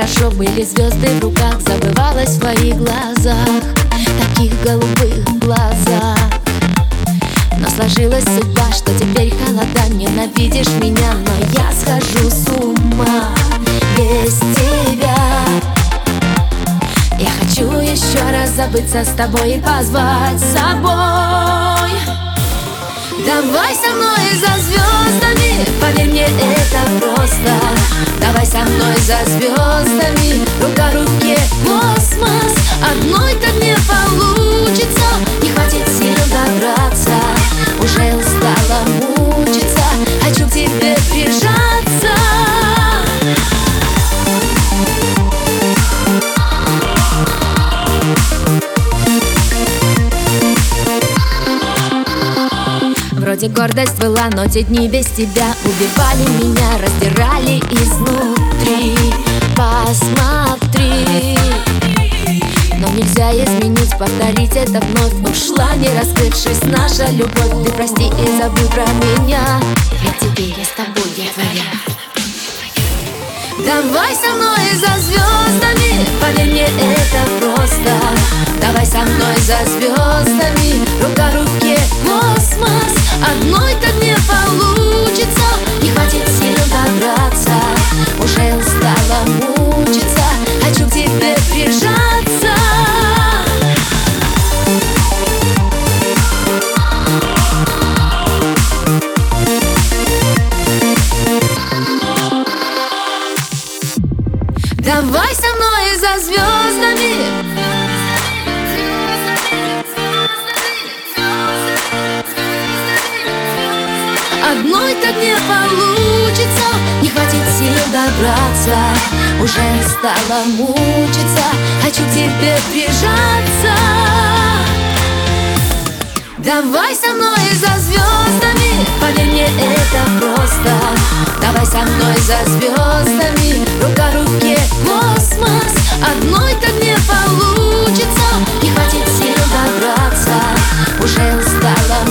хорошо были звезды в руках, забывалась в твоих глазах, таких голубых глазах. Но сложилась судьба, что теперь холода, ненавидишь меня, но я схожу с ума без тебя. Я хочу еще раз забыться с тобой и позвать с собой. Давай со мной за звездами, поверь мне, это просто. Давай со мной за звездами, рука в руке космос. Одной так не получится, не хватит сил добраться. Уже устала мучиться, хочу к тебе прижаться. Вроде гордость была, но те дни без тебя убивали меня, раздирали изнутри. Посмотри, но нельзя изменить, повторить это вновь. Ушла, не раскрывшись, наша любовь. Ты прости и забудь про меня, ведь теперь я с тобой, я твоя. Давай со мной за звездами, поверь мне, это просто. Давай со мной за звездами, рука в руке космос. Одной так не получится, не хватит сил добраться. Уже устала мучиться, хочу к тебе прижаться. Давай со мной за звездами. Одной так не получится, не хватит сил добраться. Уже стала мучиться, хочу к тебе прижаться. Давай со мной за звездами, поверь мне, это просто. Давай со мной за звездами, рука в руке космос. Одной так не получится, не хватит сил добраться. Уже устала